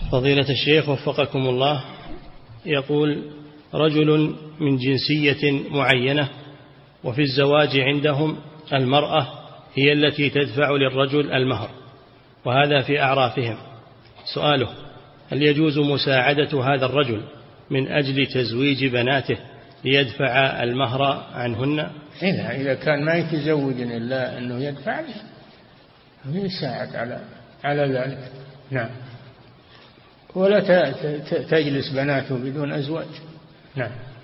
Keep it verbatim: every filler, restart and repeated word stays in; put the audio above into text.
فضيلة الشيخ وفقكم الله، يقول رجل من جنسية معينة وفي الزواج عندهم المرأة هي التي تدفع للرجل المهر وهذا في أعرافهم، سؤاله هل يجوز مساعدة هذا الرجل من أجل تزويج بناته ليدفع المهر عنهن؟ إذا إذا كان ما يتزوج إلا أنه يدفع يساعد على على ذلك. نعم. ولا تجلس بناته بدون أزواج. نعم.